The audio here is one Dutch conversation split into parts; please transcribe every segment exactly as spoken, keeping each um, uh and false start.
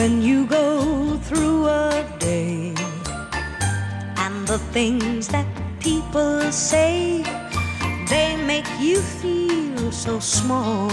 when you go through a day, and the things that people say, they make you feel so small.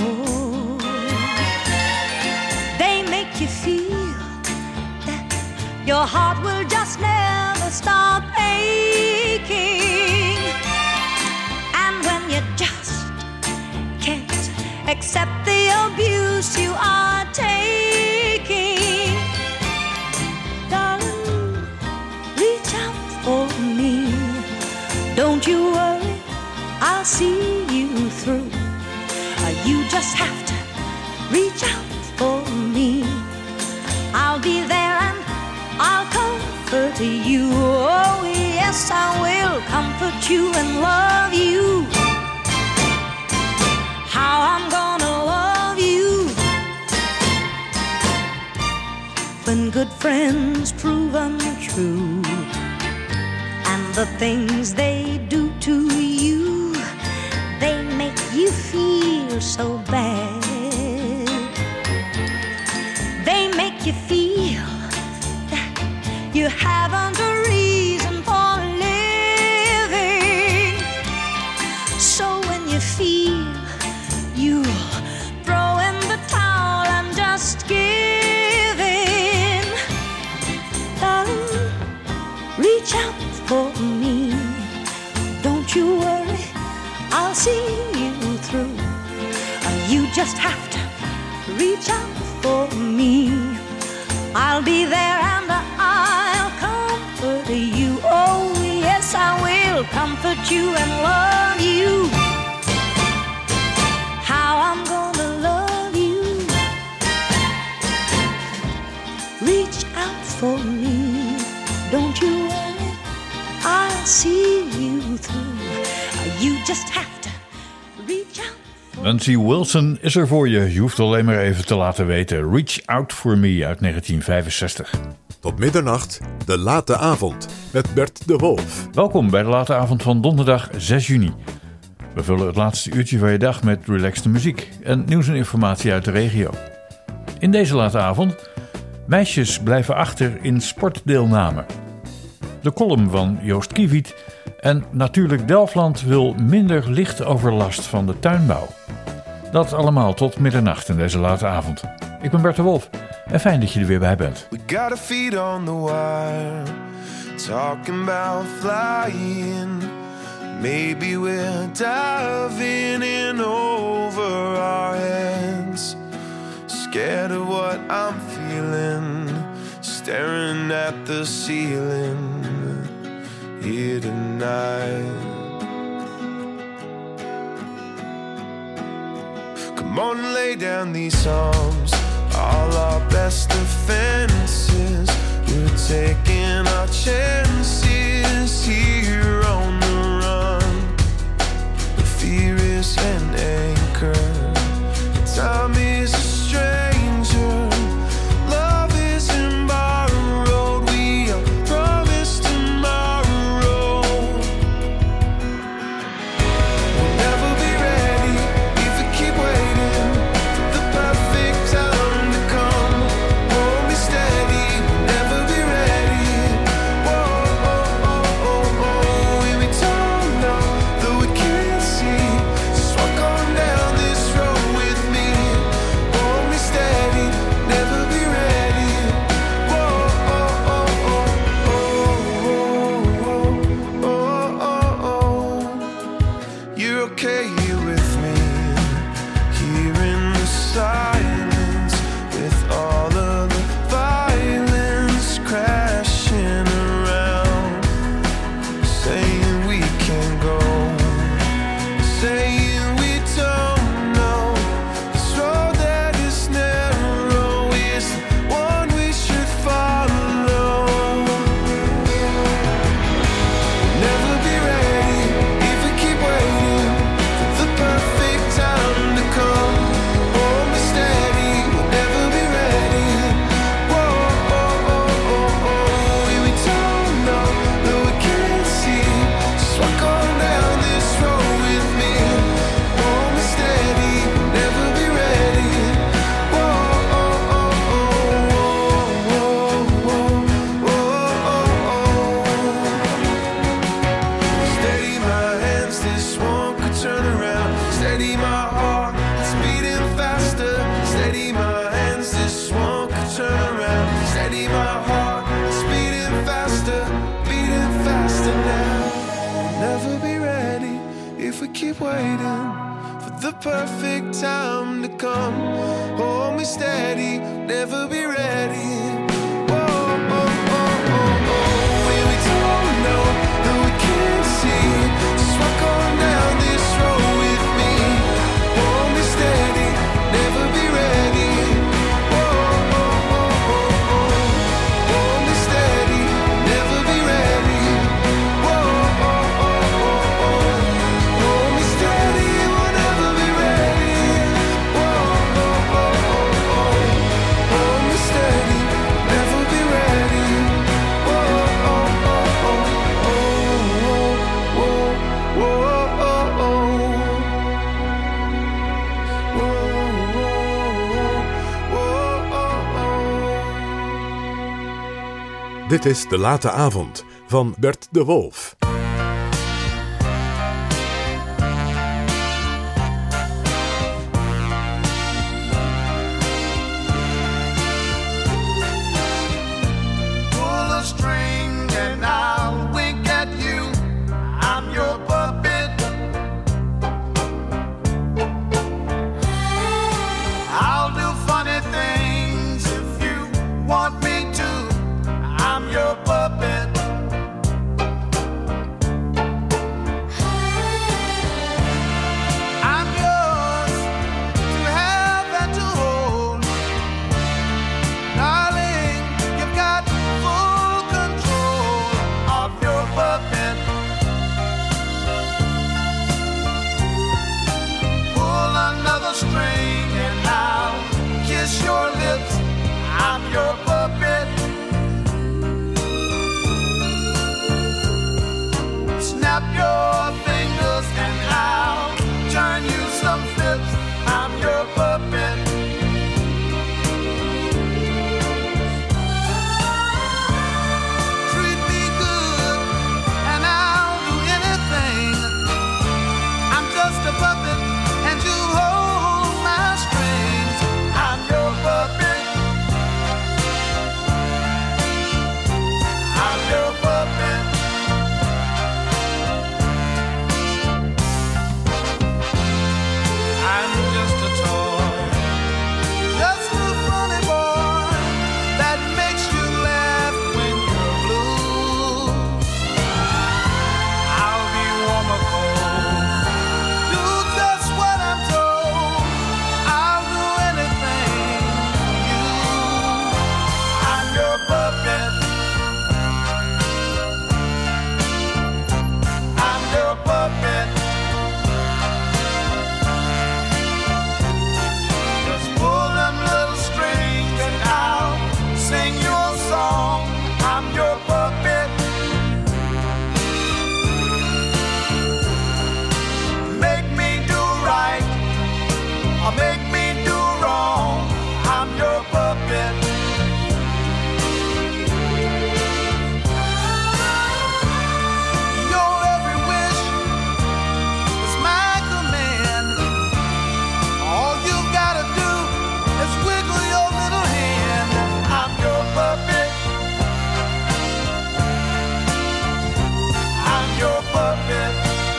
They make you feel that your heart will just never stop aching. And when you just can't accept the abuse you are taking, darling, reach out for me. Don't you worry, I'll see you through. You just have to reach out for me. I'll be there and I'll comfort you. Oh yes, I will comfort you and love you. How I'm gonna love you when good friends prove untrue, and the things they do to you, they make you feel so bad. They make you feel that you haven't a reason for living. So when you feel you throw in the towel and just give in, darling, reach out for me. Don't you worry, I'll see you through. You just have to reach out for me. I'll be there and I'll comfort you. Oh yes, I will comfort you and love you. How I'm gonna love you. Reach out for me. Don't you worry, I'll see you through. You just have to reach out. Nancy Wilson is er voor je. Je hoeft alleen maar even te laten weten. Reach Out For Me uit negentien vijfenzestig. Tot middernacht, de late avond met Bert de Wolf. Welkom bij de late avond van donderdag zes juni. We vullen het laatste uurtje van je dag met relaxte muziek en nieuws en informatie uit de regio. In deze late avond, meisjes blijven achter in sportdeelname. De column van Joost Kiewiet en natuurlijk Delfland wil minder lichtoverlast van de tuinbouw. Dat allemaal tot middernacht in deze late avond. Ik ben Bert de Wolf en fijn dat je er weer bij bent. We got our feet on the wire, talking about flying. Maybe we're diving in over our heads. Scared of what I'm feeling, staring at the ceiling here tonight. Come on and lay down these arms, all our best defenses. We're taking our chances here on the run. The fear is an anchor, time is a stranger. Love is in borrowed, we are promised tomorrow. We'll never be ready if we keep waiting for the perfect time to come. Hold me steady, we'll never be ready. Whoa, whoa. keep waiting for the perfect time to come. Hold me steady, never be ready. Whoa, oh, oh, oh, oh. When we don't know that we can't see, just walk on down this road with me. Hold me steady, never be ready. Whoa, oh, oh, oh, oh. Hold me steady, never be ready. Whoa, oh, oh, oh, oh. Hold me steady, we'll never be ready. Whoa, oh, oh, oh, oh. Hold me steady, never be ready. Whoa, oh, oh, oh, oh. Whoa, whoa, oh, oh. Dit is De Late Avond van Bert de Wolf. Pull a string and I'll wink at you. I'm your puppet. I'll do funny things if you want me to. I'm your puppet. I'm yours to have and to hold. Darling, you've got full control of your puppet. Pull another string and I'll kiss your lips. I'm your puppet. Snap your fingers and I'll turn you some flips. I'm your puppet. Treat me good and I'll do anything. I'm just a puppet and you hold my strings. I'm your puppet. I'm your puppet. I'm just a toy, just a funny boy that makes you laugh when you're blue. I'll be warm or cold, do just what I'm told. I'll do anything for you. I'm your puppet. I'm your puppet. Just pull them little strings and I'll sing your song. I'm your puppet. Make me do right or make me do wrong. I'm your puppet. Your every wish is my command. All you've gotta do is wiggle your little hand. I'm your puppet. I'm your puppet.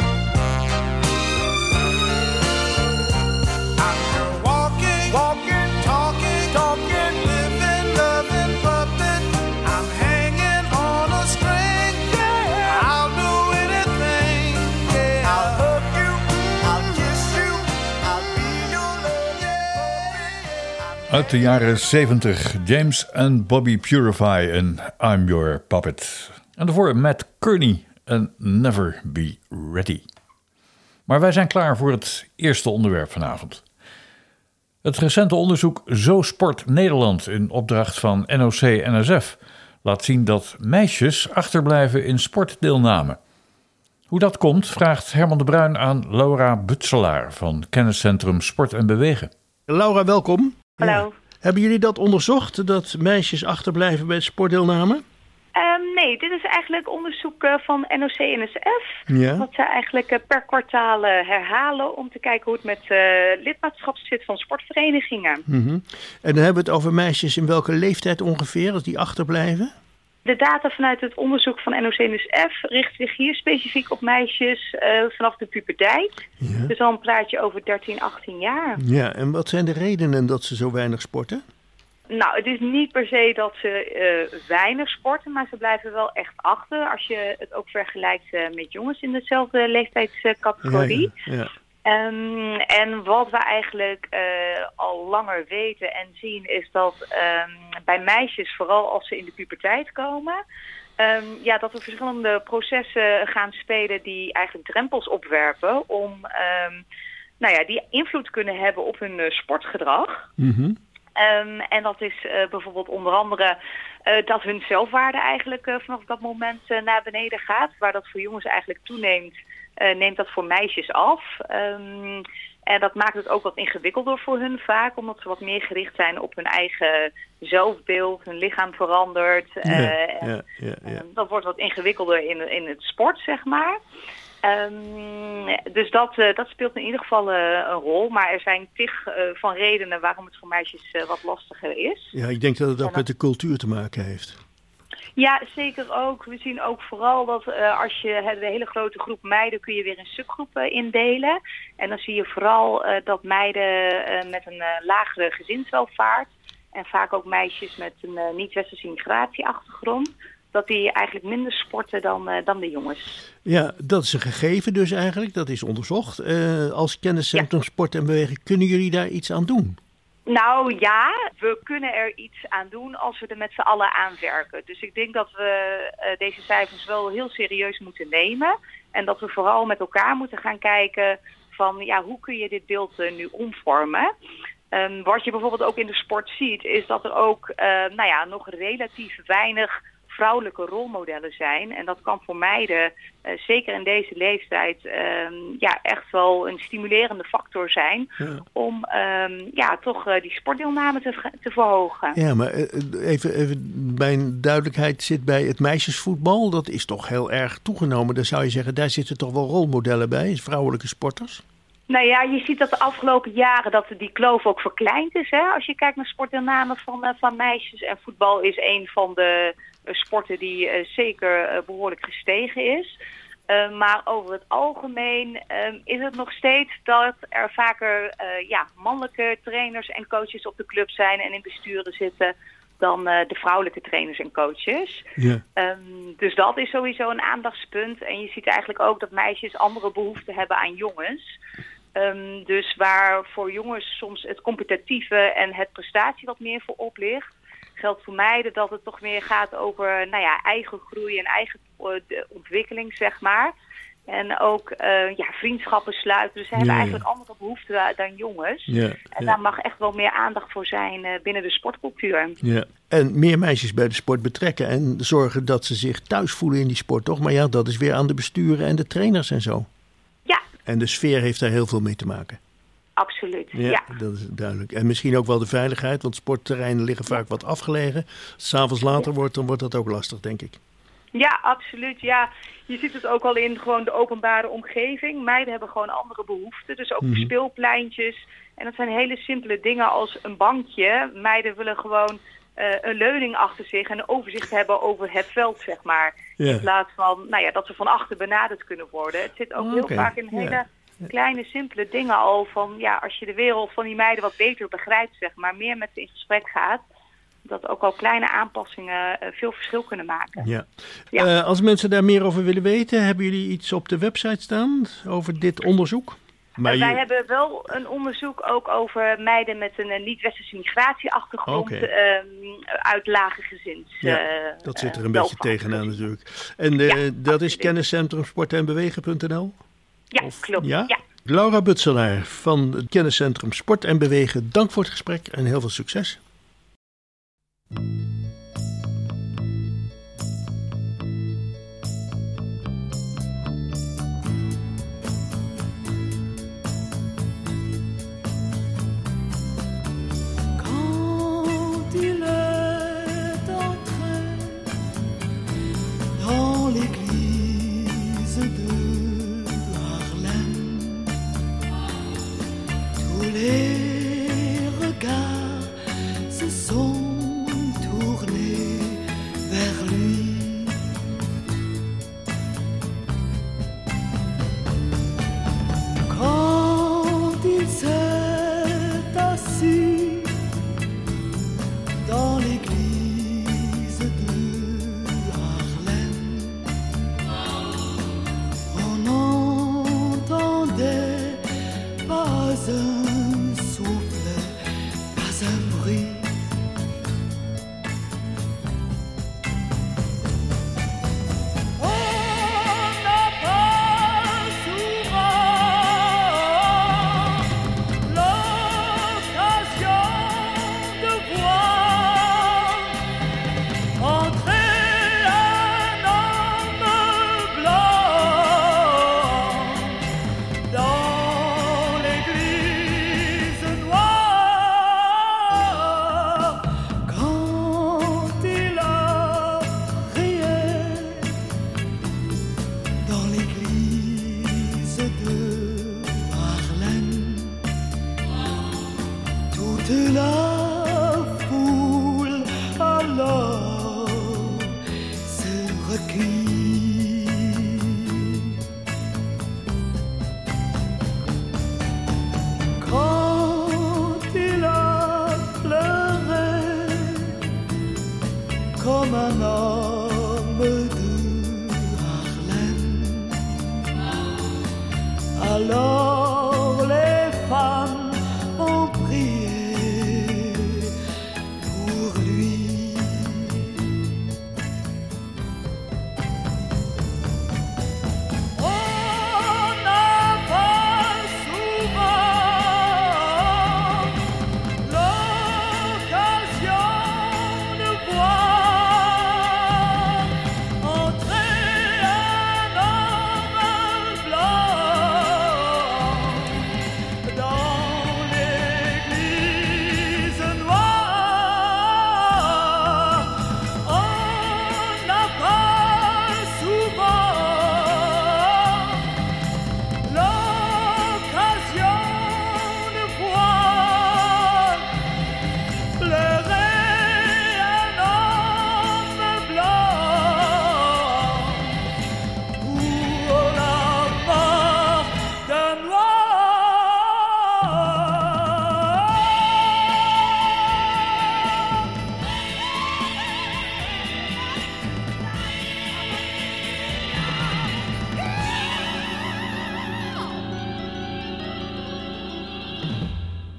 I'm your walking, walking, talking, talking, living, loving puppet. I'm hanging on a string. Yeah, I'll do anything. Yeah, I'll hug you, I'll kiss you, I'll be your love. Yeah. Uit de jaren zeventig, James en Bobby Purify en I'm Your Puppet. En daarvoor Matt Kearney en Never Be Ready. Maar wij zijn klaar voor het eerste onderwerp vanavond. Het recente onderzoek Zo Sport Nederland in opdracht van N O C N S F laat zien dat meisjes achterblijven in sportdeelname. Hoe dat komt, vraagt Herman de Bruin aan Laura Butselaar van Kenniscentrum Sport en Bewegen. Laura, welkom. Hallo. Ja. Hebben jullie dat onderzocht, dat meisjes achterblijven bij sportdeelname? Um, nee, dit is eigenlijk onderzoek uh, van N O C N S F. Ja. Wat ze eigenlijk uh, per kwartaal uh, herhalen om te kijken hoe het met uh, lidmaatschap zit van sportverenigingen. Mm-hmm. En dan hebben we het over meisjes in welke leeftijd ongeveer, als die achterblijven? De data vanuit het onderzoek van N O C-NSF richt zich hier specifiek op meisjes uh, vanaf de puberteit. Ja. Dus al een praatje over dertien, achttien jaar. Ja, en wat zijn de redenen dat ze zo weinig sporten? Nou, het is niet per se dat ze uh, weinig sporten, maar ze blijven wel echt achter. Als je het ook vergelijkt uh, met jongens in dezelfde leeftijdscategorie. Ja, ja. Um, en wat we eigenlijk uh, al langer weten en zien is dat um, bij meisjes, vooral als ze in de puberteit komen, um, ja, dat er verschillende processen gaan spelen die eigenlijk drempels opwerpen om um, nou ja, die invloed kunnen hebben op hun uh, sportgedrag. Mm-hmm. Um, en dat is uh, bijvoorbeeld onder andere uh, dat hun zelfwaarde eigenlijk uh, vanaf dat moment uh, naar beneden gaat. Waar dat voor jongens eigenlijk toeneemt, uh, neemt dat voor meisjes af. Um, en dat maakt het ook wat ingewikkelder voor hun vaak, omdat ze wat meer gericht zijn op hun eigen zelfbeeld. Hun lichaam verandert. Uh, Ja, ja, ja, ja. Um, dat wordt wat ingewikkelder in, in het sport, zeg maar. Um, dus dat, uh, dat speelt in ieder geval uh, een rol. Maar er zijn tig uh, van redenen waarom het voor meisjes uh, wat lastiger is. Ja, ik denk dat het ook dat... met de cultuur te maken heeft. Ja, zeker ook. We zien ook vooral dat uh, als je uh, de hele grote groep meiden kun je weer in subgroepen indelen. En dan zie je vooral uh, dat meiden uh, met een uh, lagere gezinswelvaart en vaak ook meisjes met een uh, niet-westerse migratieachtergrond, dat die eigenlijk minder sporten dan, uh, dan de jongens. Ja, dat is een gegeven dus eigenlijk. Dat is onderzocht. Uh, als kenniscentrum Ja. Sport en Bewegen, kunnen jullie daar iets aan doen? Nou ja, we kunnen er iets aan doen als we er met z'n allen aan werken. Dus ik denk dat we uh, deze cijfers wel heel serieus moeten nemen. En dat we vooral met elkaar moeten gaan kijken van ja, hoe kun je dit beeld uh, nu omvormen. Um, wat je bijvoorbeeld ook in de sport ziet, is dat er ook uh, nou ja, nog relatief weinig vrouwelijke rolmodellen zijn. En dat kan voor meiden, uh, zeker in deze leeftijd, um, ja, echt wel een stimulerende factor zijn Ja. om um, ja, toch uh, die sportdeelname te, te verhogen. Ja, maar uh, even, even mijn duidelijkheid zit bij het meisjesvoetbal. Dat is toch heel erg toegenomen. Dan zou je zeggen, daar zitten toch wel rolmodellen bij, vrouwelijke sporters? Nou ja, je ziet dat de afgelopen jaren dat die kloof ook verkleind is. Hè? Als je kijkt naar sportdeelname van, uh, van meisjes. En voetbal is een van de uh, sporten die uh, zeker uh, behoorlijk gestegen is. Uh, maar over het algemeen uh, is het nog steeds dat er vaker uh, ja, mannelijke trainers en coaches op de club zijn en in besturen zitten dan uh, de vrouwelijke trainers en coaches. Ja. Um, dus dat is sowieso een aandachtspunt. En je ziet eigenlijk ook dat meisjes andere behoeften hebben aan jongens. Um, dus waar voor jongens soms het competitieve en het prestatie wat meer voor op ligt, geldt voor meiden dat het toch meer gaat over nou ja, eigen groei en eigen uh, ontwikkeling, zeg maar. En ook uh, ja, vriendschappen sluiten. Dus ze hebben Ja, ja. eigenlijk andere behoeften dan jongens. Ja, En ja. daar mag echt wel meer aandacht voor zijn uh, binnen de sportcultuur. Ja. En meer meisjes bij de sport betrekken en zorgen dat ze zich thuis voelen in die sport, toch? Maar ja, dat is weer aan de besturen en de trainers en zo. Ja, En de sfeer heeft daar heel veel mee te maken. absoluut. Ja, Ja. dat is duidelijk. En misschien ook wel de veiligheid, want sportterreinen liggen vaak wat afgelegen. Als het 's avonds later wordt, dan wordt dat ook lastig, denk ik. Ja, absoluut. Ja, je ziet het ook al in gewoon de openbare omgeving. Meiden hebben gewoon andere behoeften. Dus ook Mhm. speelpleintjes. En dat zijn hele simpele dingen als een bankje. Meiden willen gewoon uh, een leuning achter zich en een overzicht hebben over het veld, zeg maar. Ja. In plaats van nou ja, dat ze van achter benaderd kunnen worden. Het zit ook Oh, heel oké. vaak in hele Ja. kleine, simpele dingen al. Van ja, als je de wereld van die meiden wat beter begrijpt, zeg maar, meer met ze in gesprek gaat, dat ook al kleine aanpassingen uh, veel verschil kunnen maken. Ja. Ja. Eh, als mensen daar meer over willen weten, hebben jullie iets op de website staan over dit onderzoek? Maar Uh, wij je- hebben wel een onderzoek ook over meiden met een uh, niet-westerse migratieachtergrond Oké. um, uit lage gezins. Ja, uh, dat zit er uh, een beetje welvaart. tegenaan natuurlijk. En eh, Ja, dat is absoluut. kenniscentrum sport en bewegen punt n l? Ja, Of- klopt. ja? Ja? Laura Butselaar van het kenniscentrum Sport en Bewegen, dank voor het gesprek en heel veel succes. Quand il est entré dans l'église de Harlem, tous les regards se sont tournés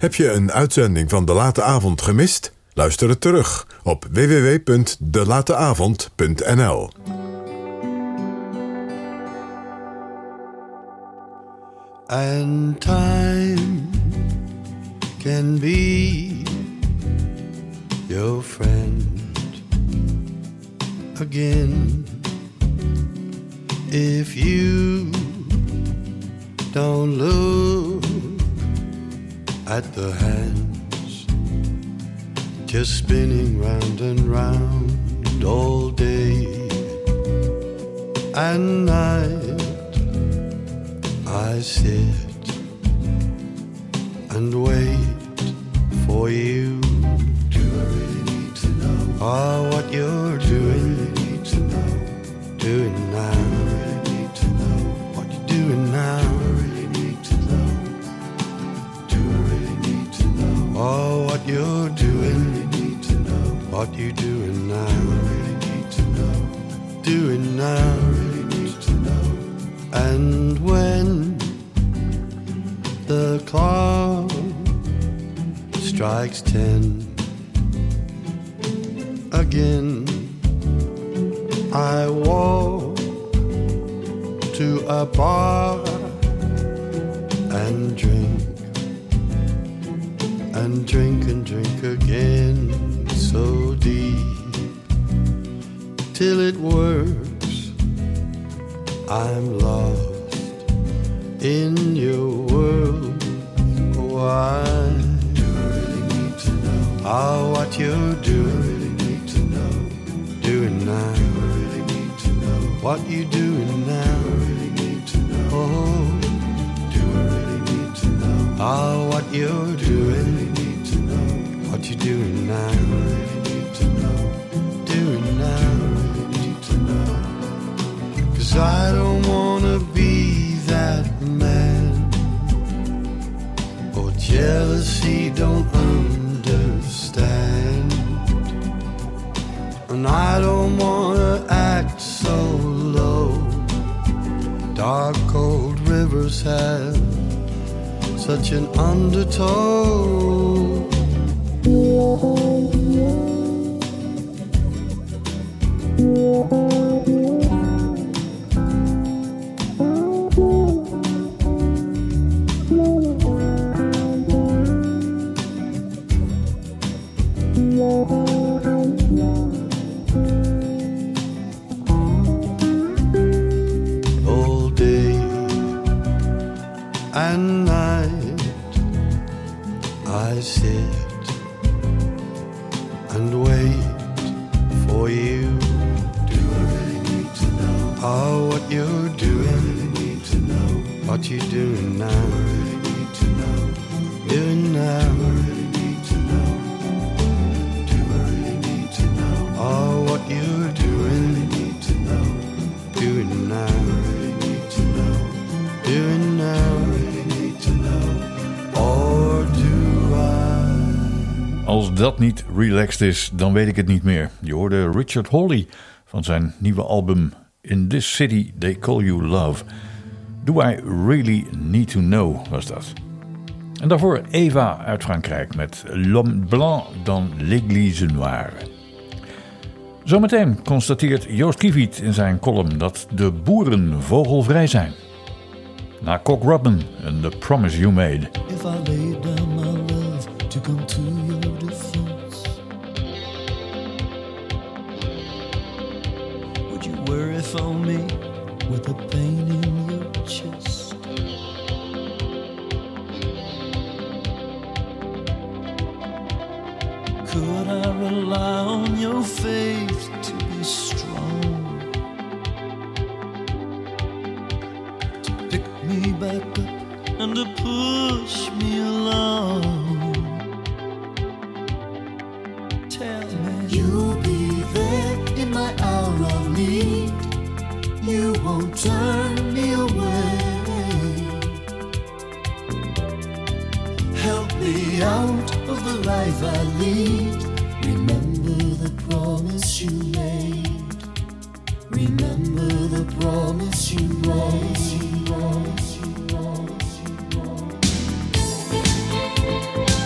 Heb je een uitzending van De Late Avond gemist? Luister het terug op w w w punt de late avond punt n l. And time can be your friend again if you don't look at the hands just spinning round and round all day and night. I sit and wait for you. Do I really need to know? Oh, what you're doing? Really need to know. Doing now. Do I really need to know? What you're doing now? Do I really need to know? Do I really need to know? Oh, what you're doing? Really need to know. What you doing now? Do I really need to know? Doing now. Do I really need to know? And when the clock strikes ten again, I walk to a bar and drink and drink and drink again so deep till it works. I'm lost in your world. Why do I really need to know? Oh, what you're doing? Really need to know. Doing now. Do I really need to know? What you doing now? Do I really need to know? Oh, do I really need to know? Oh, what you're doing? Really need to know. What you doing now? Do I really need to know? Doing now. Do I really need to know? 'Cause I don't wanna be that man. Oh, jealousy don't understand. And I don't wanna act so low. Dark cold rivers have such an undertow. All day and night I sit and wait for you. Do I really need to know? Oh, what you're doing? I really need to know. What you doing now? Do I really need to know? Doing now? Do I really need to know? Do I really need to know? Oh, what you're doing? I really need to know. Doing now? Do I really need to know? Doing now? Do I really need to know? Or do I? Als dat niet relaxed is, dan weet ik het niet meer. Je hoorde Richard Hawley van zijn nieuwe album In This City They Call You Love. Do I Really Need To Know was dat. En daarvoor Eva uit Frankrijk met L'Homme Blanc dans l'Église Noire. Zometeen constateert Joost Kieviet in zijn column dat de boeren vogelvrij zijn. Na Cock Robin en The Promise You Made. If I laid down my love to come to your defense, would you worry for me with a pain in your chest? Could I rely on your faith to be strong, to pick me back up and to push me along? Tell me you'll be there in my hour of need. You won't turn me away. Help me out of the life I lead. Remember the promise you made. Remember the promise you made.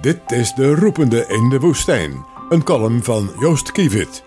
Dit is De Roepende in de Woestijn. Een column van Joost Kievit.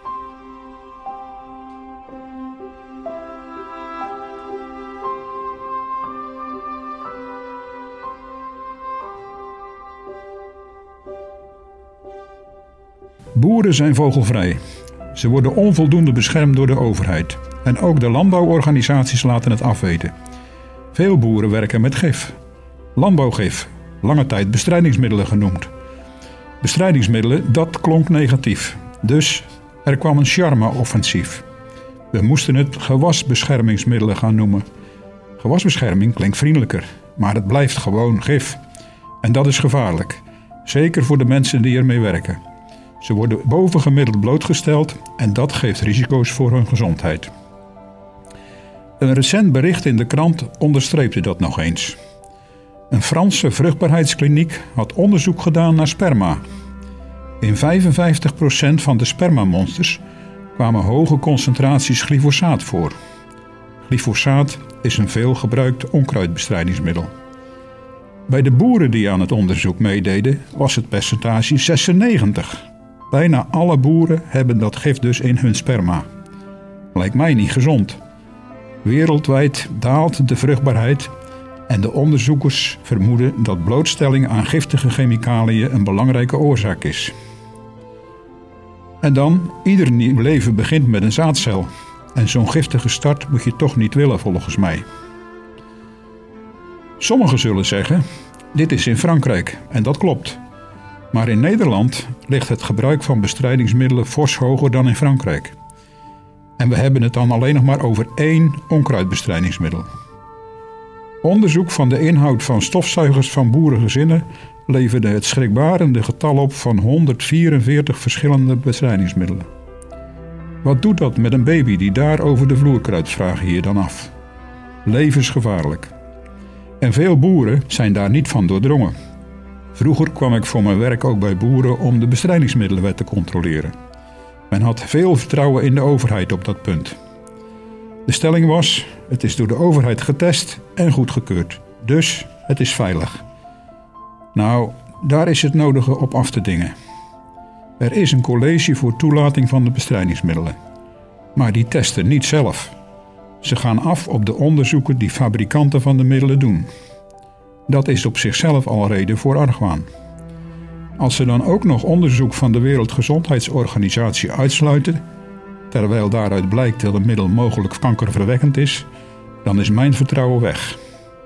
Boeren zijn vogelvrij. Ze worden onvoldoende beschermd door de overheid. En ook de landbouworganisaties laten het afweten. Veel boeren werken met gif. Landbouwgif, lange tijd bestrijdingsmiddelen genoemd. Bestrijdingsmiddelen, dat klonk negatief. Dus er kwam een charme-offensief. We moesten het gewasbeschermingsmiddelen gaan noemen. Gewasbescherming klinkt vriendelijker, maar het blijft gewoon gif. En dat is gevaarlijk. Zeker voor de mensen die ermee werken. Ze worden bovengemiddeld blootgesteld en dat geeft risico's voor hun gezondheid. Een recent bericht in de krant onderstreepte dat nog eens. Een Franse vruchtbaarheidskliniek had onderzoek gedaan naar sperma. In vijfenvijftig procent van de spermamonsters kwamen hoge concentraties glyfosaat voor. Glyfosaat is een veelgebruikt onkruidbestrijdingsmiddel. Bij de boeren die aan het onderzoek meededen was het percentage zesennegentig. Bijna alle boeren hebben dat gif dus in hun sperma. Lijkt mij niet gezond. Wereldwijd daalt de vruchtbaarheid en de onderzoekers vermoeden dat blootstelling aan giftige chemicaliën een belangrijke oorzaak is. En dan, ieder nieuw leven begint met een zaadcel. En zo'n giftige start moet je toch niet willen volgens mij. Sommigen zullen zeggen, dit is in Frankrijk en dat klopt. Maar in Nederland ligt het gebruik van bestrijdingsmiddelen fors hoger dan in Frankrijk. En we hebben het dan alleen nog maar over één onkruidbestrijdingsmiddel. Onderzoek van de inhoud van stofzuigers van boerengezinnen leverde het schrikbarende getal op van honderdvierenveertig verschillende bestrijdingsmiddelen. Wat doet dat met een baby die daar over de vloer kruipt, vragen hier dan af. Levensgevaarlijk. En veel boeren zijn daar niet van doordrongen. Vroeger kwam ik voor mijn werk ook bij boeren om de bestrijdingsmiddelenwet te controleren. Men had veel vertrouwen in de overheid op dat punt. De stelling was, het is door de overheid getest en goedgekeurd. Dus het is veilig. Nou, daar is het nodige op af te dingen. Er is een college voor toelating van de bestrijdingsmiddelen. Maar die testen niet zelf. Ze gaan af op de onderzoeken die fabrikanten van de middelen doen. Dat is op zichzelf al reden voor argwaan. Als ze dan ook nog onderzoek van de Wereldgezondheidsorganisatie uitsluiten, terwijl daaruit blijkt dat een middel mogelijk kankerverwekkend is, dan is mijn vertrouwen weg.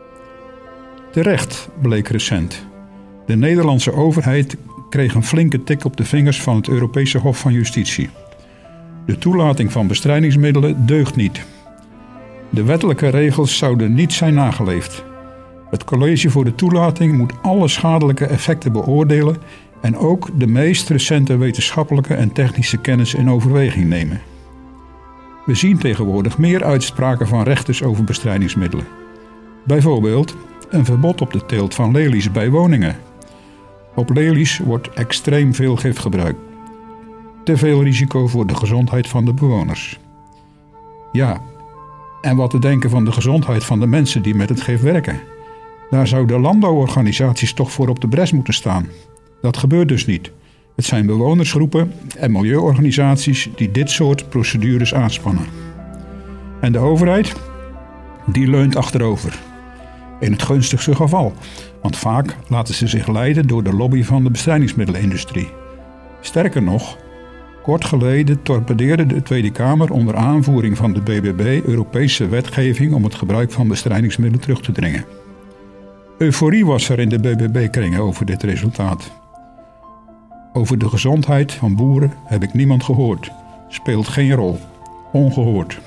Terecht, bleek recent. De Nederlandse overheid kreeg een flinke tik op de vingers van het Europese Hof van Justitie. De toelating van bestrijdingsmiddelen deugt niet. De wettelijke regels zouden niet zijn nageleefd. Het college voor de toelating moet alle schadelijke effecten beoordelen en ook de meest recente wetenschappelijke en technische kennis in overweging nemen. We zien tegenwoordig meer uitspraken van rechters over bestrijdingsmiddelen. Bijvoorbeeld een verbod op de teelt van lelies bij woningen. Op lelies wordt extreem veel gif gebruikt. Te veel risico voor de gezondheid van de bewoners. Ja, en wat te denken van de gezondheid van de mensen die met het gif werken? Daar zouden landbouworganisaties toch voor op de bres moeten staan. Dat gebeurt dus niet. Het zijn bewonersgroepen en milieuorganisaties die dit soort procedures aanspannen. En de overheid? Die leunt achterover. In het gunstigste geval, want vaak laten ze zich leiden door de lobby van de bestrijdingsmiddelenindustrie. Sterker nog, kort geleden torpedeerde de Tweede Kamer onder aanvoering van de B B B Europese wetgeving om het gebruik van bestrijdingsmiddelen terug te dringen. Euforie was er in de B B B-kringen over dit resultaat. Over de gezondheid van boeren heb ik niemand gehoord. Speelt geen rol. Ongehoord.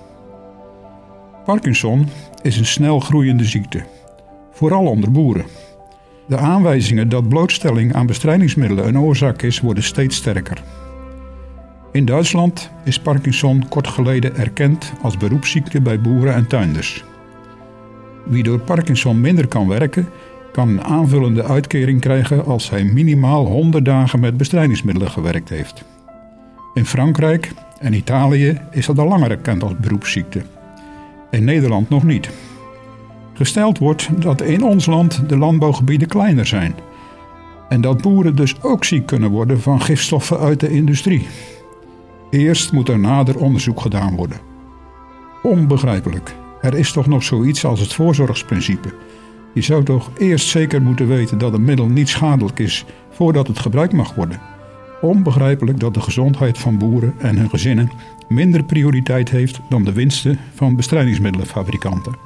Parkinson is een snel groeiende ziekte. Vooral onder boeren. De aanwijzingen dat blootstelling aan bestrijdingsmiddelen een oorzaak is, worden steeds sterker. In Duitsland is Parkinson kort geleden erkend als beroepsziekte bij boeren en tuinders. Wie door Parkinson minder kan werken, kan een aanvullende uitkering krijgen als hij minimaal honderd dagen met bestrijdingsmiddelen gewerkt heeft. In Frankrijk en Italië is dat al langer erkend als beroepsziekte. In Nederland nog niet. Gesteld wordt dat in ons land de landbouwgebieden kleiner zijn. En dat boeren dus ook ziek kunnen worden van gifstoffen uit de industrie. Eerst moet er nader onderzoek gedaan worden. Onbegrijpelijk. Er is toch nog zoiets als het voorzorgsprincipe. Je zou toch eerst zeker moeten weten dat een middel niet schadelijk is voordat het gebruikt mag worden. Onbegrijpelijk dat de gezondheid van boeren en hun gezinnen minder prioriteit heeft dan de winsten van bestrijdingsmiddelenfabrikanten.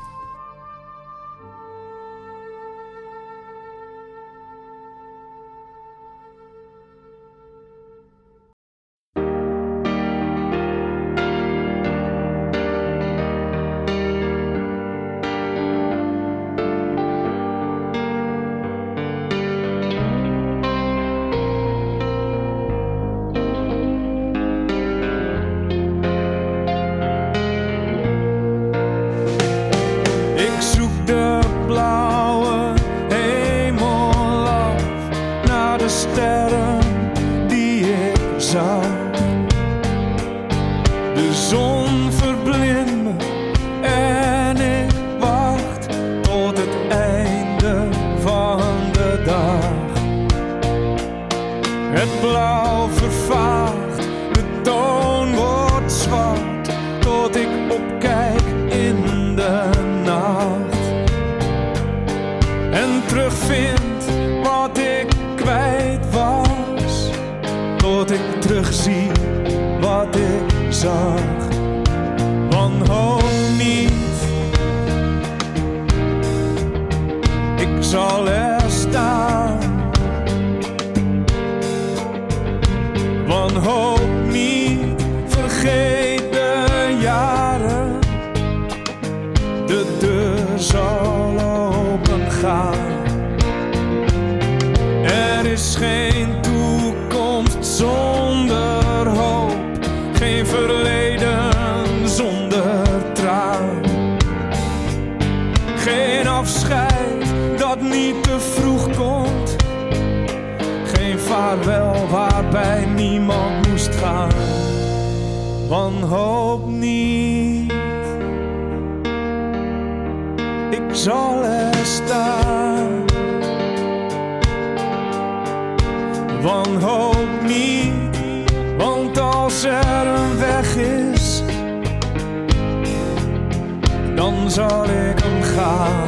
Wanhoop niet, ik zal er staan. Wanhoop niet, want als er een weg is, dan zal ik hem gaan.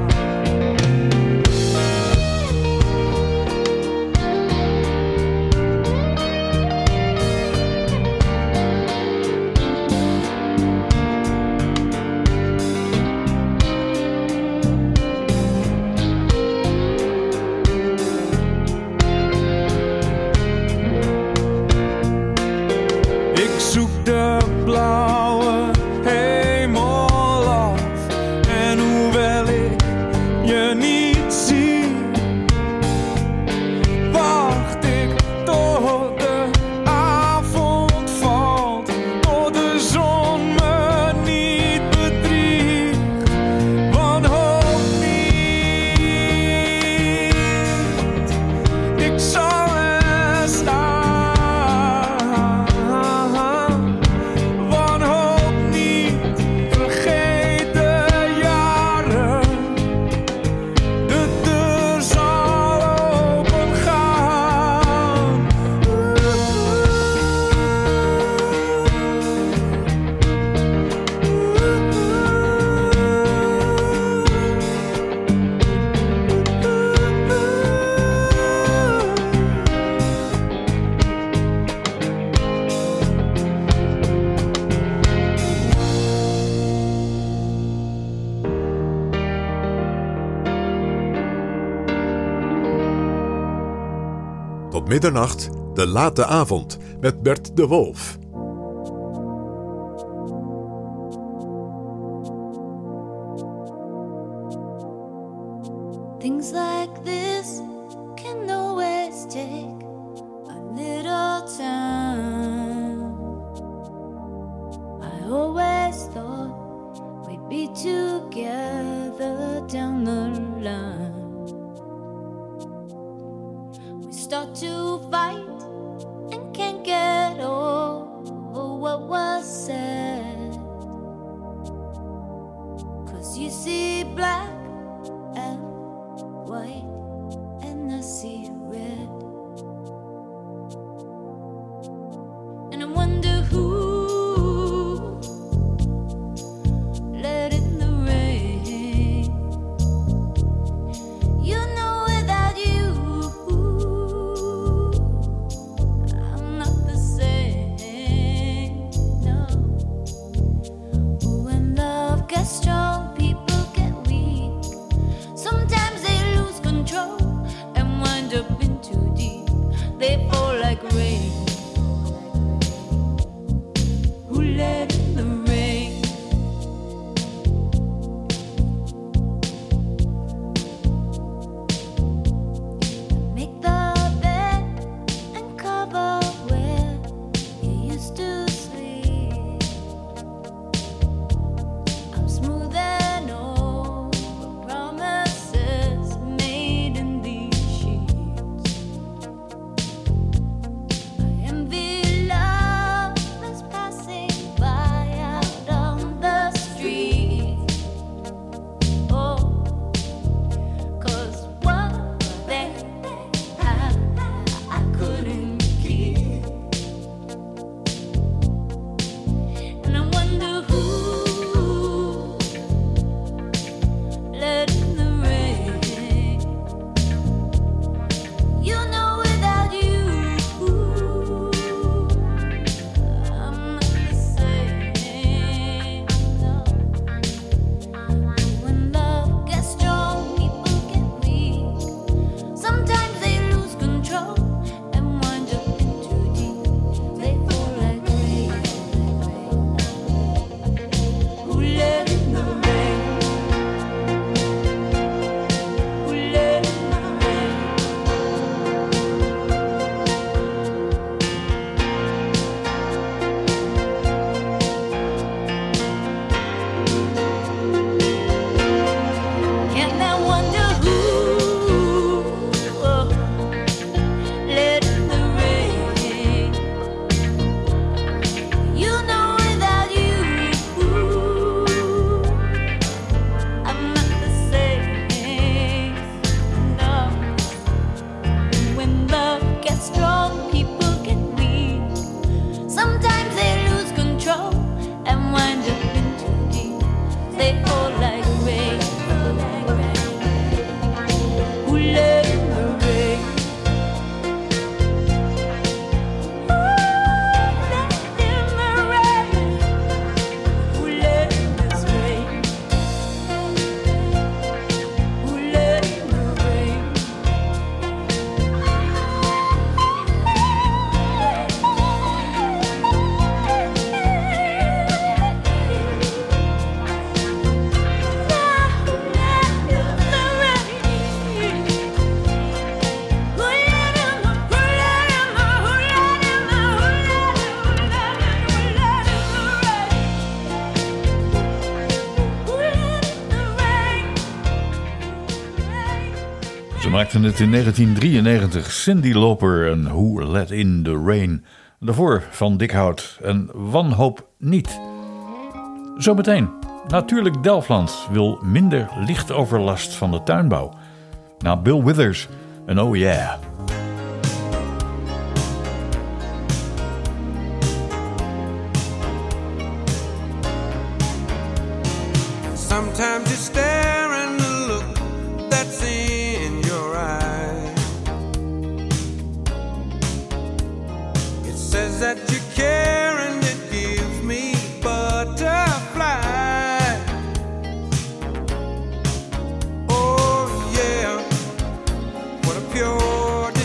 Tot middernacht, de late avond, met Bert de Wolf. Things like this can always take a little time. I always thought we'd be together down the line. We start to fight and can't get over what was said. 'Cause you see black and white and I see red. up in too deep, they fall like rain. Who let in the rain? Make the bed and cover where you used to sleep. I'm smooth and over promises made in these sheets. I envy lovers passing by out on the street. Oh, 'cause what they had I couldn't keep. And I wonder who let in the rain. You know, without you, I'm not the same. No. When love gets strong, people get weak. Sometimes they lose control and wind up in too deep. They fall like rain. Who let in the rain? Who let in the rain? And I wonder who oh, let in the rain. You know, without you, I'm not the same. No. When love gets strong, people get weak. Sometimes they lose control and wind up in too deep. They fall like rain. Who let in the rain? Who let in the rain? Who let in this rain? Who let in the rain? Ze maakten het in negentien drieënnegentig. Cyndi Lauper en Who Let in the Rain. Daarvoor Van Dikhout en Wanhoop niet. Zometeen. Natuurlijk Delfland wil minder lichtoverlast van de tuinbouw. Na Bill Withers en Oh Yeah. Sometimes you stare and the look that's in your eye, it says that you care and it gives me butterfly. Oh yeah, what a pure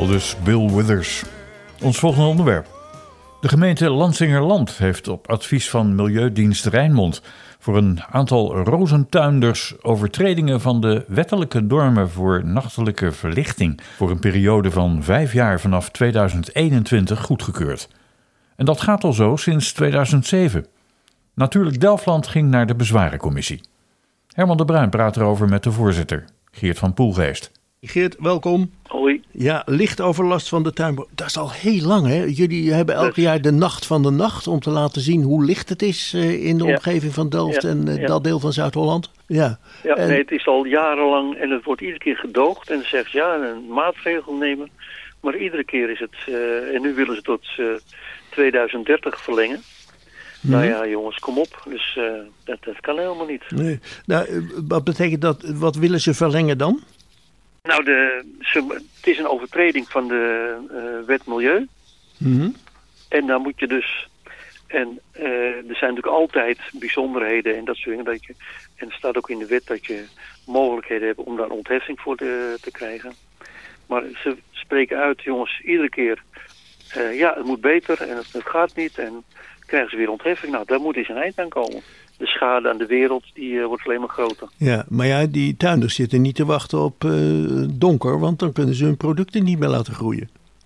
Aldus Bill Withers. Ons volgende onderwerp. De gemeente Lansingerland heeft op advies van Milieudienst Rijnmond voor een aantal rozentuinders overtredingen van de wettelijke normen voor nachtelijke verlichting voor een periode van vijf jaar vanaf tweeduizend eenentwintig goedgekeurd. En dat gaat al zo sinds tweeduizend zeven. Natuurlijk Delfland ging naar de bezwarencommissie. Herman de Bruin praat erover met de voorzitter, Geert van Poelgeest. Geert, welkom. Hoi. Ja, lichtoverlast van de tuinbouw. Dat is al heel lang, hè? Jullie hebben elk jaar de nacht van de nacht om te laten zien hoe licht het is uh, in de ja. omgeving van Delft ja. en uh, ja. dat deel van Zuid-Holland. Ja, ja en... nee, het is al jarenlang en het wordt iedere keer gedoogd en zegt ja, een maatregel nemen. Maar iedere keer is het, uh, en nu willen ze tot uh, tweeduizend dertig verlengen. Hmm. Nou ja, jongens, kom op. Dus uh, dat, dat kan helemaal niet. Nee. Nou, wat betekent dat? Wat willen ze verlengen dan? Nou, de, ze, het is een overtreding van de uh, wet Milieu. Mm-hmm. En dan moet je dus... En uh, er zijn natuurlijk altijd bijzonderheden en dat soort dingen. Dat je, en er staat ook in de wet dat je mogelijkheden hebt om daar een ontheffing voor te, te krijgen. Maar ze spreken uit, jongens, iedere keer... Uh, ja, het moet beter en het, het gaat niet. En krijgen ze weer ontheffing. Nou, daar moet eens een eind aan komen. De schade aan de wereld, die uh, wordt alleen maar groter. Ja, maar ja, die tuinders zitten niet te wachten op uh, donker, want dan kunnen ze hun producten niet meer laten groeien.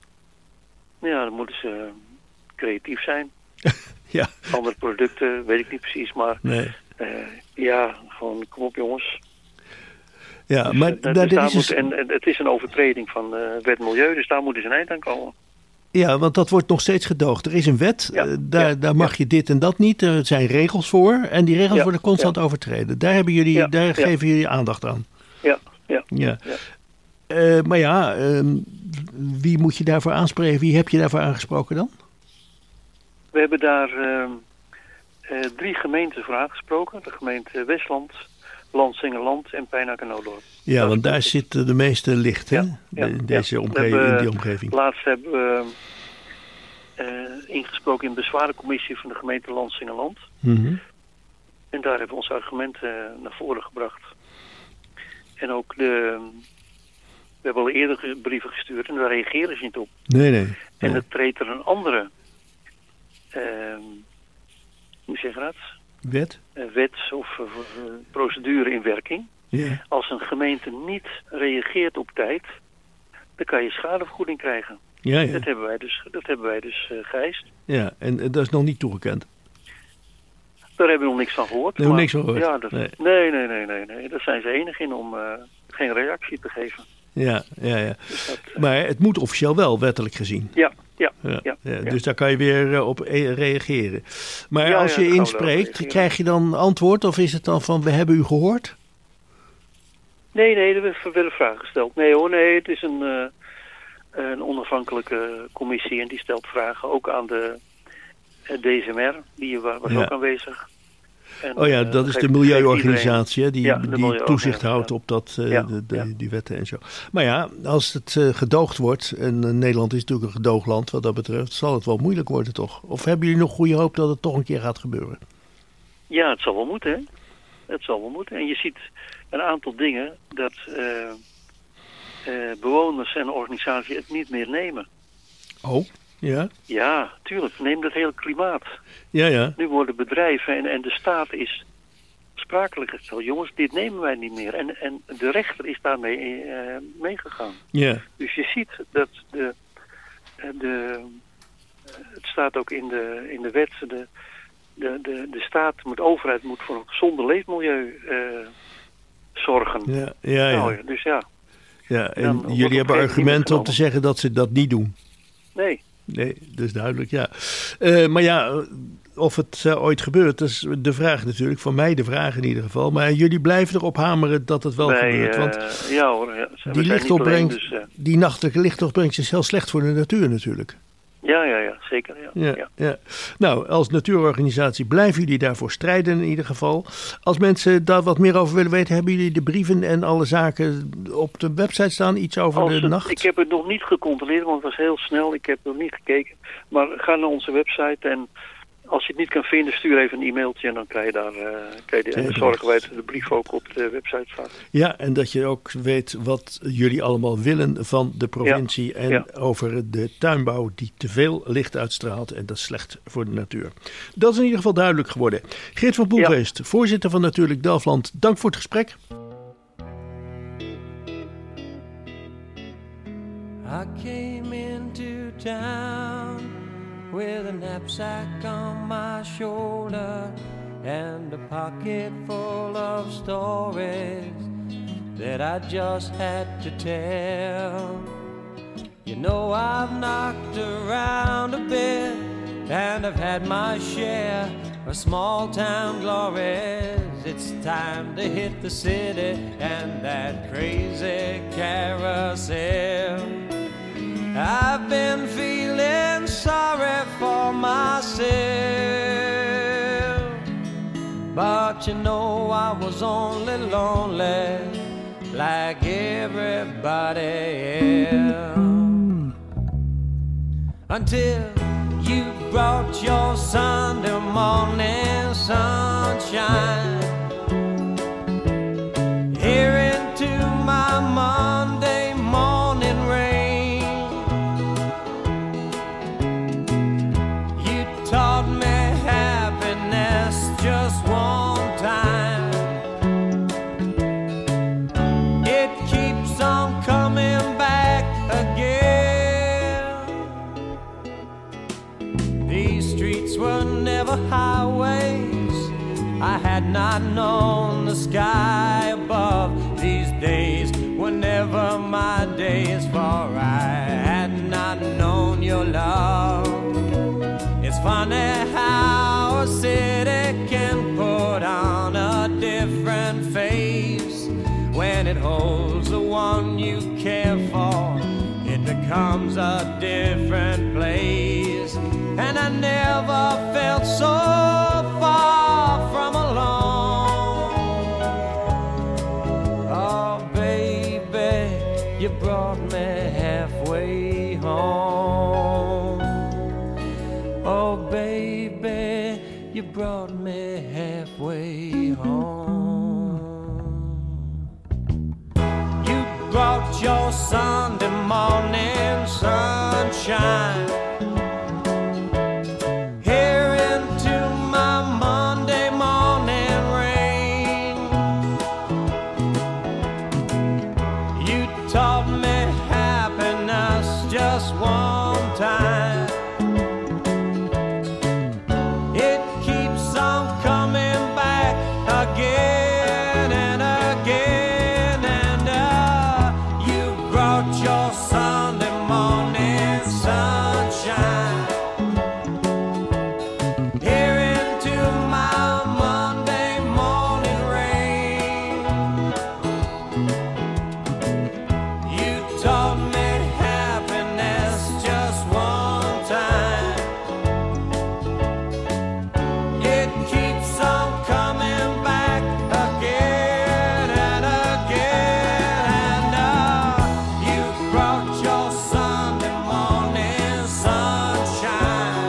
Ja, dan moeten ze uh, creatief zijn. Ja. Andere producten, weet ik niet precies, maar nee. uh, ja, gewoon kom op jongens. Ja, dus, maar uh, daar, dus daar daar is moet, dus... en, en het is een overtreding van uh, wet Milieu, dus daar moet dus een eind aan komen. Ja, want dat wordt nog steeds gedoogd. Er is een wet, ja, uh, daar, ja, daar mag ja. je dit en dat niet. Er zijn regels voor en die regels ja, worden constant ja. overtreden. Daar, hebben jullie, ja, daar ja. geven jullie aandacht aan. Ja, ja. ja. ja. Uh, maar ja, uh, wie moet je daarvoor aanspreken? Wie heb je daarvoor aangesproken dan? We hebben daar uh, uh, drie gemeenten voor aangesproken. De gemeente Westland, Lansingerland en Pijnack en Noodorp. Ja, dat want daar zit de meeste licht, hè? Ja, ja, de, deze ja. omge- hebben, in die omgeving. Laatst hebben we uh, ingesproken in de bezwarencommissie van de gemeente Lansingerland. Mm-hmm. En daar hebben we onze argumenten uh, naar voren gebracht. En ook de... We hebben al eerder brieven gestuurd en daar reageren ze niet op. Nee, nee. En nee. er treedt er een andere... Uh, hoe zeg je dat? Wet? Uh, wet of uh, procedure in werking. Yeah. Als een gemeente niet reageert op tijd, dan kan je schadevergoeding krijgen. Ja, ja. Dat hebben wij dus, dat hebben wij dus uh, geëist. Ja, en, en dat is nog niet toegekend? Daar hebben we nog niks van gehoord. Nog niks van gehoord? Ja, dat, nee. Nee, nee, nee, nee, nee. Daar zijn ze enig in om uh, geen reactie te geven. Ja, ja, ja. Dus dat, uh, maar het moet officieel wel, wettelijk gezien. Ja, ja. ja, ja, ja. ja. Dus daar kan je weer uh, op e- reageren. Maar ja, als ja, je inspreekt, krijg je dan antwoord of is het dan van we hebben u gehoord? Nee, nee, er werden vragen gesteld. Nee hoor, nee, het is een, uh, een onafhankelijke commissie en die stelt vragen ook aan de uh, D S M R, die was ja. ook aanwezig. En, oh ja, dat uh, is de milieuorganisatie hè, die, ja, die toezicht houdt op dat, uh, ja, de, de, ja. die wetten en zo. Maar ja, als het uh, gedoogd wordt, en uh, Nederland is natuurlijk een gedoogland wat dat betreft, zal het wel moeilijk worden toch? Of hebben jullie nog goede hoop dat het toch een keer gaat gebeuren? Ja, het zal wel moeten hè. Het zal wel moeten. En je ziet een aantal dingen dat uh, uh, bewoners en organisaties het niet meer nemen. Oh, ja? Ja, tuurlijk. Neem dat hele klimaat. Ja, ja. Nu worden bedrijven en, en de staat is sprakelijk gesteld. Jongens, dit nemen wij niet meer. En, en de rechter is daarmee uh, meegegaan. Ja. Dus je ziet dat de, de, het staat ook in de, in de wet... De, De, de, de staat, de overheid moet voor een gezonde leefmilieu uh, zorgen. Ja, ja, ja. Nou, dus ja. Ja, en jullie hebben argumenten om te zeggen dat ze dat niet doen. Nee. Nee, dat is duidelijk, ja. Uh, maar ja, of het uh, ooit gebeurt, dat is de vraag natuurlijk. Voor mij de vraag in ieder geval. Maar jullie blijven erop hameren dat het wel Wij, gebeurt. Want uh, ja hoor. Ja, die lichtopbrengst, dus, uh, die nachtelijke lichtopbrengst is heel slecht voor de natuur natuurlijk. Ja, ja, ja, zeker. Ja. Ja, ja. ja. Nou, als natuurorganisatie blijven jullie daarvoor strijden in ieder geval. Als mensen daar wat meer over willen weten, hebben jullie de brieven en alle zaken op de website staan? Iets over als de het, nacht? Ik heb het nog niet gecontroleerd, want het was heel snel. Ik heb nog niet gekeken. Maar ga naar onze website en als je het niet kan vinden, stuur even een e-mailtje en dan krijg je daar, uh, krijg je, en dan zorgen wij dat de brief ook op de website staat. Ja, en dat je ook weet wat jullie allemaal willen van de provincie ja, en ja. over de tuinbouw die te veel licht uitstraalt en dat is slecht voor de natuur. Dat is in ieder geval duidelijk geworden. Geert van Poelgeest, ja. voorzitter van Natuurlijk Delfland, dank voor het gesprek. I came into town with a knapsack on my shoulder and a pocket full of stories that I just had to tell. You know, I've knocked around a bit and I've had my share of small town glories. It's time to hit the city and that crazy carousel. I've been feeling sorry for myself, but you know I was only lonely like everybody else until you brought your Sunday morning sunshine here into my Monday morning rain. You taught me happiness just one time. It keeps on coming back again. These streets were never highways. I had not known the sky above. These days were never my days, for I had not known your love. It's funny how a city can put on a different face. When it holds the one you care for, it becomes a different place. And I never felt so far from alone. Oh baby, you brought me halfway home. Oh baby, you brought me halfway home. You brought your Sunday morning sunshine here into my Monday morning rain. You taught me happiness just one time. It keeps on coming back again and again. And uh, you brought your Sunday morning sunshine here into my Monday morning rain. You taught me happiness just one time. It keeps on coming back again and again. And uh, you brought your Sunday morning sunshine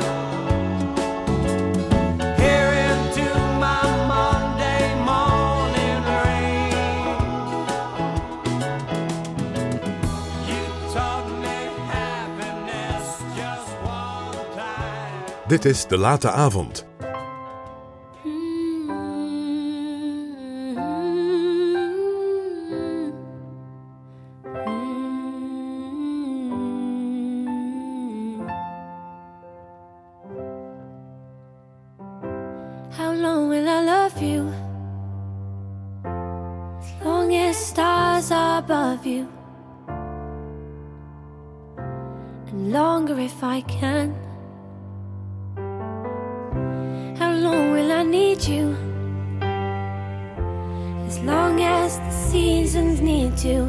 here into my Monday morning rain. You taught me happiness just one time. Dit is De Late Avond. How long will I love you? As long as stars are above you, and longer if I can. How long will I need you? As long as the seasons need to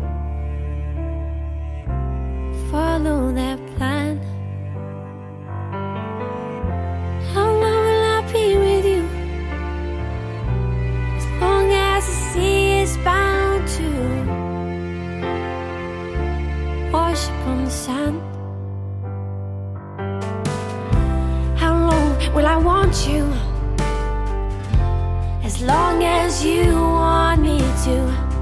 follow their plan. How long will I be with you? As long as the sea is bound to wash upon the sand. How long Well, I want you as long as you want me to,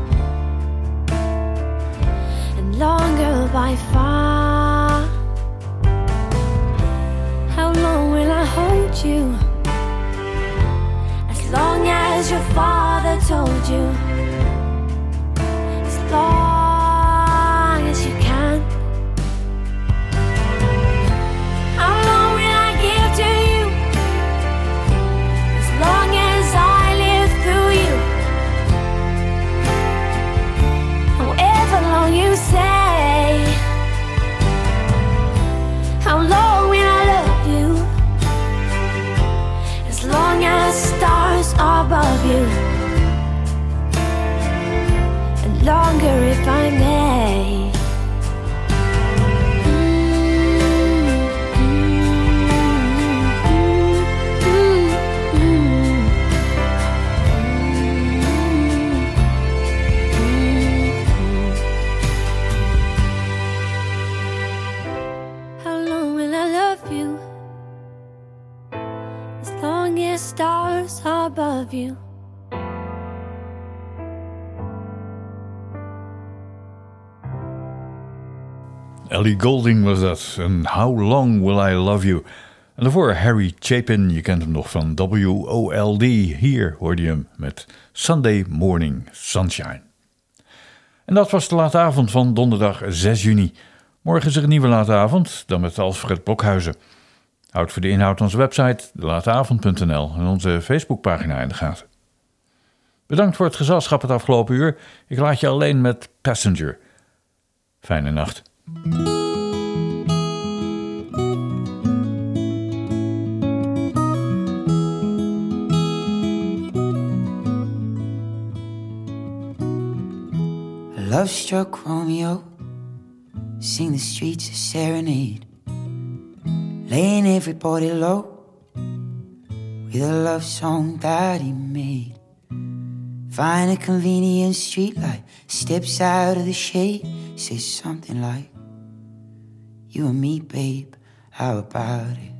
and longer by far. How long will I hold you? As long as your father told you. As long as you can. How long will I give to you? As long as I live through you. However long you say. How long will I love you? As long as stars are above you. And longer if I may. How long will I love you? As long as stars are above you. Ellie Goulding was dat. En How Long Will I Love You? En daarvoor Harry Chapin, je kent hem nog van W O L D. Hier hoorde je hem met Sunday Morning Sunshine. En dat was de late avond van donderdag zes juni. Morgen is er een nieuwe late avond, dan met Alfred Blokhuizen. Houd voor de inhoud onze website, de lateavond punt n l en onze Facebookpagina in de gaten. Bedankt voor het gezelschap het afgelopen uur. Ik laat je alleen met Passenger. Fijne nacht. Love struck Romeo, sing the streets a serenade, laying everybody low with a love song that he made. Find a convenient streetlight, steps out of the shade, says something like, you and me, babe, how about it?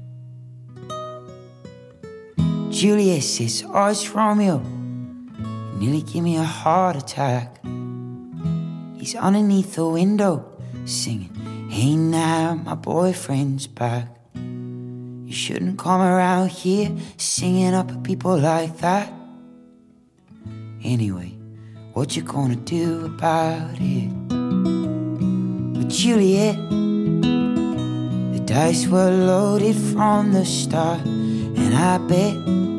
Juliet says, oh, it's Romeo, you nearly give me a heart attack. He's underneath the window, singing, hey now, my boyfriend's back. You shouldn't come around here, singing up at people like that. Anyway, what you gonna do about it? With Juliet, the dice were loaded from the start, and I bet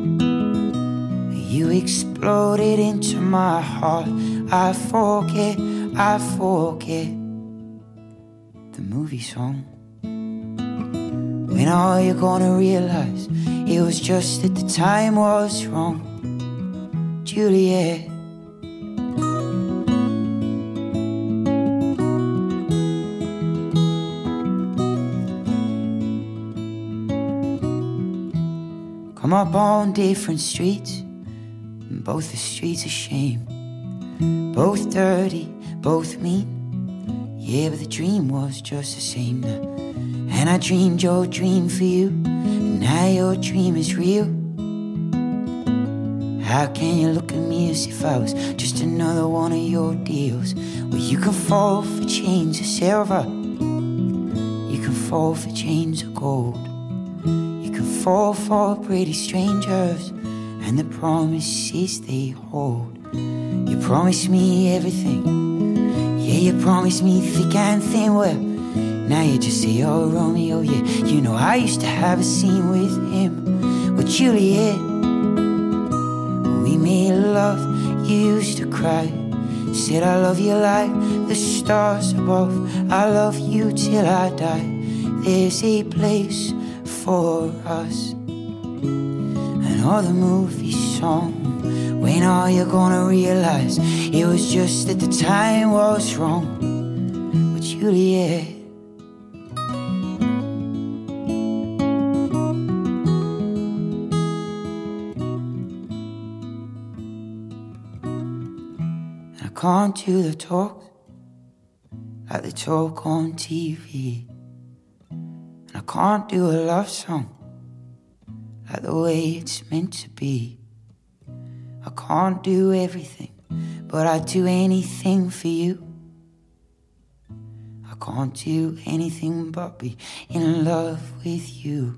you exploded into my heart. I forget, I forget the movie song. When are you gonna realize it was just that the time was wrong? Juliet. Come up on different streets, both the streets of shame, both dirty, both mean. Yeah, but the dream was just the same now. And I dreamed your dream for you, and now your dream is real. How can you look at me as if I was just another one of your deals? Well, you can fall for chains of silver, you can fall for chains of gold, you can fall for pretty strangers and the promises they hold. You promised me everything, yeah, you promised me thick and thin. Well, now you just say, oh, Romeo, yeah. You know I used to have a scene with him, with Juliet. We made love, you used to cry. Said I love you like the stars above. I love you till I die. There's a place for us. Another movie song. When are you gonna realize it was just that the time was wrong? With Juliet. I can't do the talk like they talk on T V, and I can't do a love song like the way it's meant to be. I can't do everything, but I'd do anything for you. I can't do anything but be in love with you.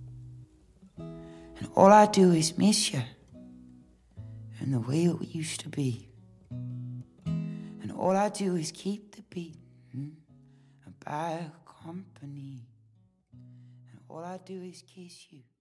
And all I do is miss you and the way it used to be. And all I do is keep the beat mm, and bad company. And all I do is kiss you.